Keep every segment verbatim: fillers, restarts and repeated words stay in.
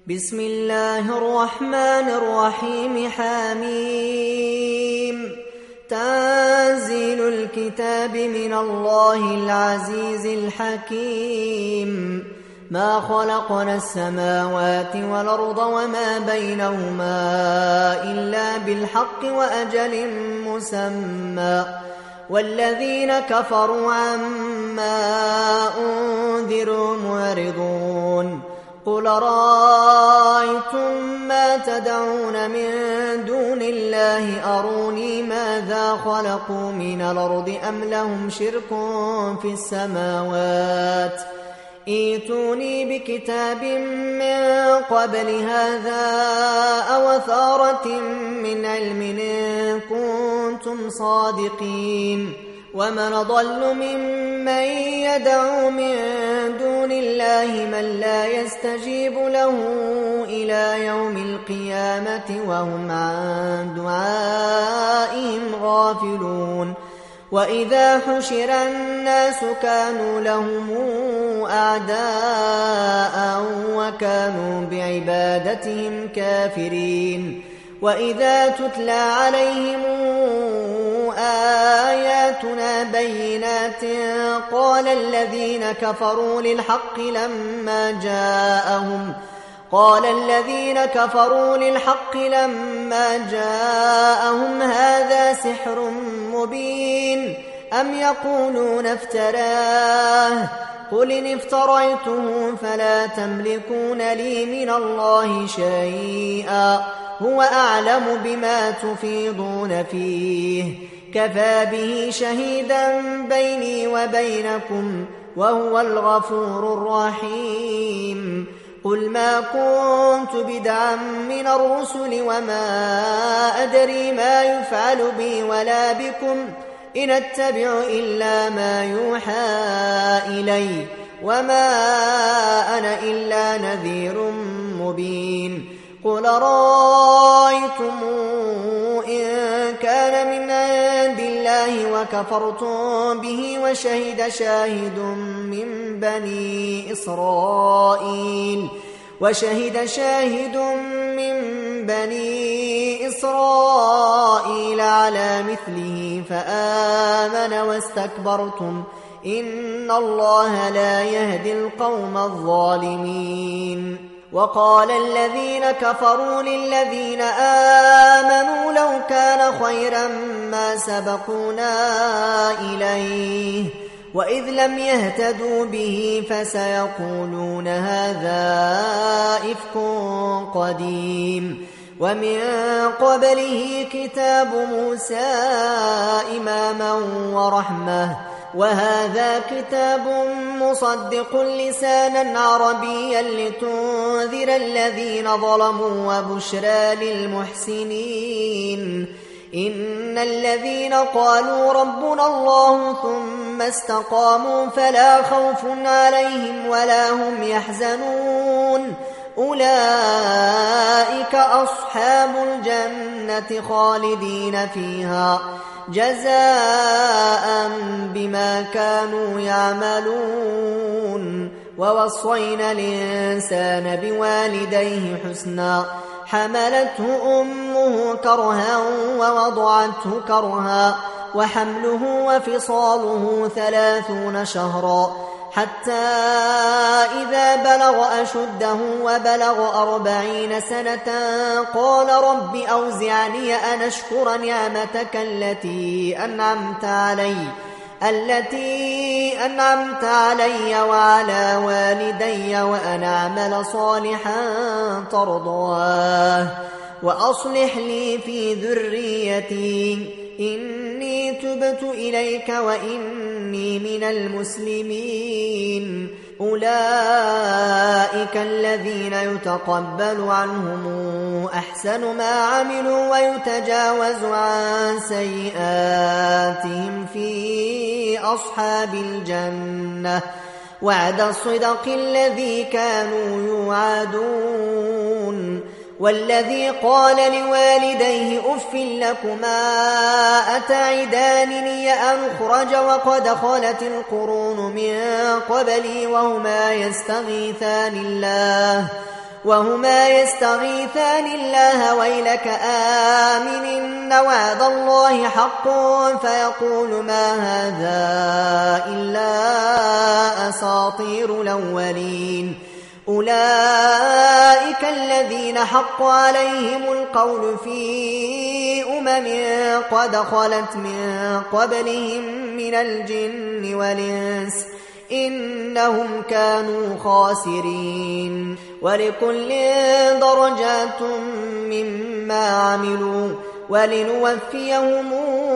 بسم الله الرحمن الرحيم. حميم. تنزيل الكتاب من الله العزيز الحكيم. ما خلقنا السماوات والأرض وما بينهما إلا بالحق وأجل مسمى، والذين كفروا عما أنذروا معرضون. قل رأيتم ما تدعون من دون الله أروني ماذا خلقوا من الأرض أم لهم شرك في السماوات، ائتوني بكتاب من قبل هذا أو أثارة من علم إن كنتم صادقين. ومن ضل ممن يدعو من دون الله من لا يستجيب له إلى يوم القيامة وهم عن دعائهم غافلون. وإذا حشر الناس كانوا لهم أعداء وكانوا بعبادتهم كافرين. وإذا تتلى عليهم آياتنا بينات قال الذين كفروا للحق لما جاءهم قال الذين كفروا للحق لما جاءهم هذا سحر مبين أم يقولون افتراه قل إن افتريته فلا تملكون لي من الله شيئا هو أعلم بما تفيضون فيه كفى به شهيدا بيني وبينكم وهو الغفور الرحيم. قل ما كنت بدعا من الرسل وما أدري ما يفعل بي ولا بكم إن أتبع إلا ما يوحى إلي وما أنا إلا نذير مبين. قل رأيتم إن كان من عند الله وكفرتم به وشهد شاهد من بني إسرائيل وشهد شاهد من بني إسرائيل على مثله فآمن واستكبرتم إن الله لا يهدي القوم الظالمين. وقال الذين كفروا للذين آمنوا لو كان خيرا ما سبقونا إليه وإذ لم يهتدوا به فسيقولون هذا إفك قديم. ومن قبله كتاب موسى إماما ورحمة وهذا كتاب مصدق لسانا عربيا لتنذر الذين ظلموا وبشرى للمحسنين. إن الذين قالوا ربنا الله ثم استقاموا فلا خوف عليهم ولا هم يحزنون أولئك أصحاب الجنة خالدين فيها جزاء بما كانوا يعملون. ووصينا الإنسان بوالديه حسنا حملته أمه كرها ووضعته كرها وحمله وفصاله ثلاثون شهرا حتى إذا بلغ أشده وبلغ أربعين سنة قال رب أوزعني أن أشكر نعمتك التي أنعمت علي التي أنعمت علي وعلى والدي وأن أعمل صالحا ترضاه وأصلح لي في ذريتي إني تبت إليك وإني من المسلمين. أولئك الذين يتقبل عنهم أحسن ما عملوا ويتجاوز عن سيئاتهم في أصحاب الجنة وعد الصدق الذي كانوا يوعدون. والذي قال لوالديه أف لكما أتعدانني أن أخرج وقد خلت القرون من قبلي وهما يستغيثان الله وهما يستغيثان الله ويلك آمن إن وعد الله حق فيقول ما هذا إلا أساطير الأولين أولئك الذين حق عليهم القول في أمم قد خلت من قبلهم من الجن والإنس إنهم كانوا خاسرين ولكل درجات مما عملوا ولنوفيهم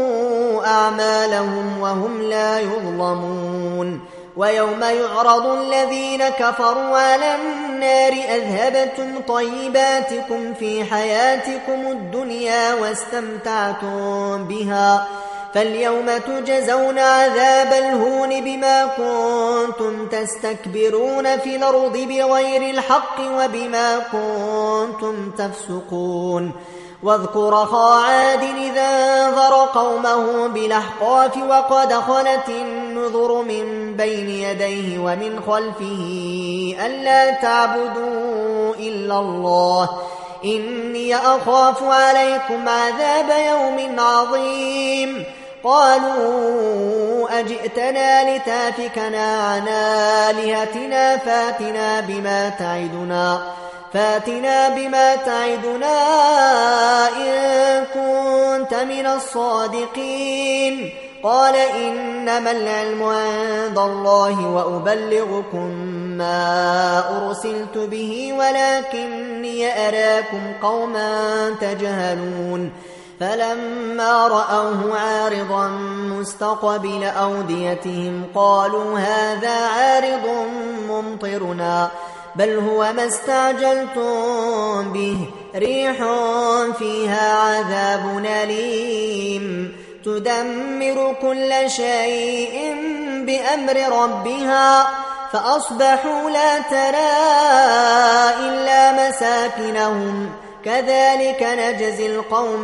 أعمالهم وهم لا يظلمون ويوم يعرض الذين كفروا على النار أذهبتم طيباتكم في حياتكم الدنيا واستمتعتم بها فاليوم تجزون عذاب الهون بما كنتم تستكبرون في الأرض بغير الحق وبما كنتم تفسقون واذكر أخا عاد إذا أنذر قومه بالأحقاف وقد خلت النذر من بين يديه ومن خلفه ألا تعبدوا إلا الله إني أخاف عليكم عذاب يوم عظيم قالوا أجئتنا لتافكنا عن آلهتنا فاتنا بما تعدنا فاتنا بما تعدنا إن كنت من الصادقين قال إنما العلم عند الله وأبلغكم ما أرسلت به ولكني أراكم قوما تجهلون فلما رأوه عارضا مستقبل أوديتهم قالوا هذا عارض ممطرنا بل هو ما استعجلتم به ريح فيها عذاب أليم تدمر كل شيء بأمر ربها فأصبحوا لا ترى إلا مساكنهم كذلك نجزي القوم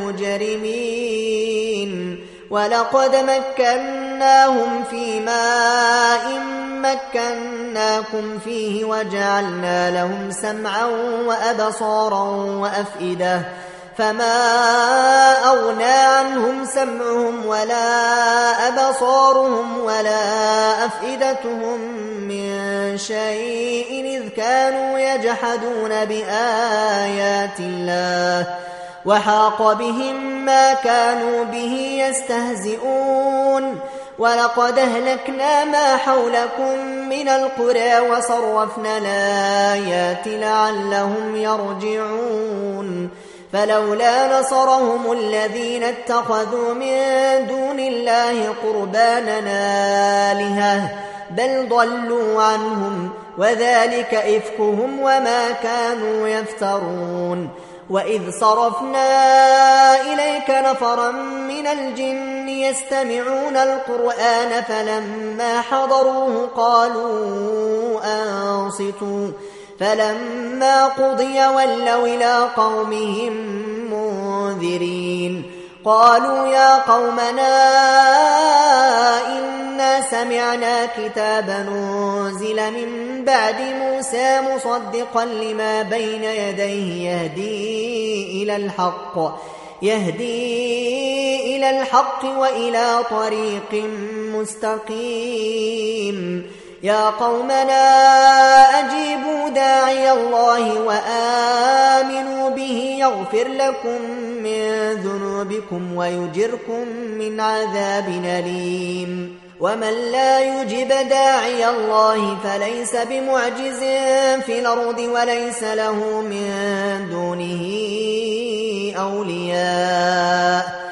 المجرمين ولقد مكناهم في ماء مكناكم فيه وجعلنا لهم سمعا وأبصارا وأفئدة فما أغنى عنهم سمعهم ولا أبصارهم ولا أفئدتهم من شيء إذ كانوا يجحدون بآيات الله وحاق بهم ما كانوا به يستهزئون ولقد أهلكنا ما حولكم من القرى وصرفنا الآيات لعلهم يرجعون فلولا نصرهم الذين اتخذوا من دون الله قربانا آلهة بل ضلوا عنهم وذلك إفكهم وما كانوا يفترون وإذ صرفنا إليك نفرا من الجن يستمعون القرآن فلما حضروه قالوا أنصتوا فلما قضي ولوا إلى قومهم منذرين قالوا يا قومنا إنا سمعنا كتابا أنزل من بعد موسى مصدقا لما بين يديه يهدي إلى الحق يهدي إلى الحق وإلى طريق مستقيم يا قومنا أجيبوا داعي الله وآمنوا به يغفر لكم من ذنوبكم ويجركم من عذاب أليم ومن لا يجب داعي الله فليس بمعجز في الأرض وليس له من دونه أولياء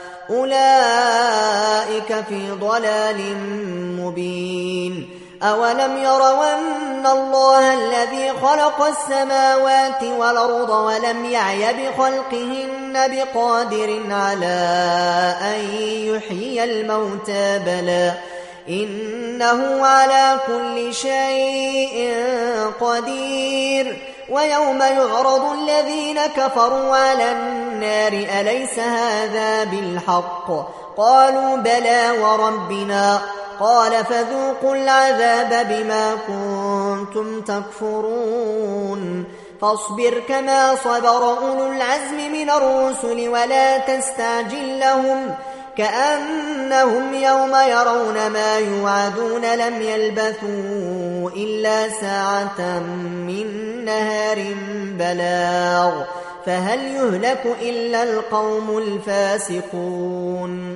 أولئك في ضلال مبين أولم يروا أن الله الذي خلق السماوات والأرض ولم يعي بخلقهن بقادر على أن يحيي الموتى بلى إنه على كل شيء قدير ويوم يعرض الذين كفروا على النار أليس هذا بالحق قالوا بلى وربنا قال فذوقوا العذاب بما كنتم تكفرون فاصبر كما صبر أولو العزم من الرسل ولا تستعجل لهم كأنهم يوم يرون ما يوعدون لم يلبثوا إلا ساعة من نهار بلاغ فهل يهلك إلا القوم الفاسقون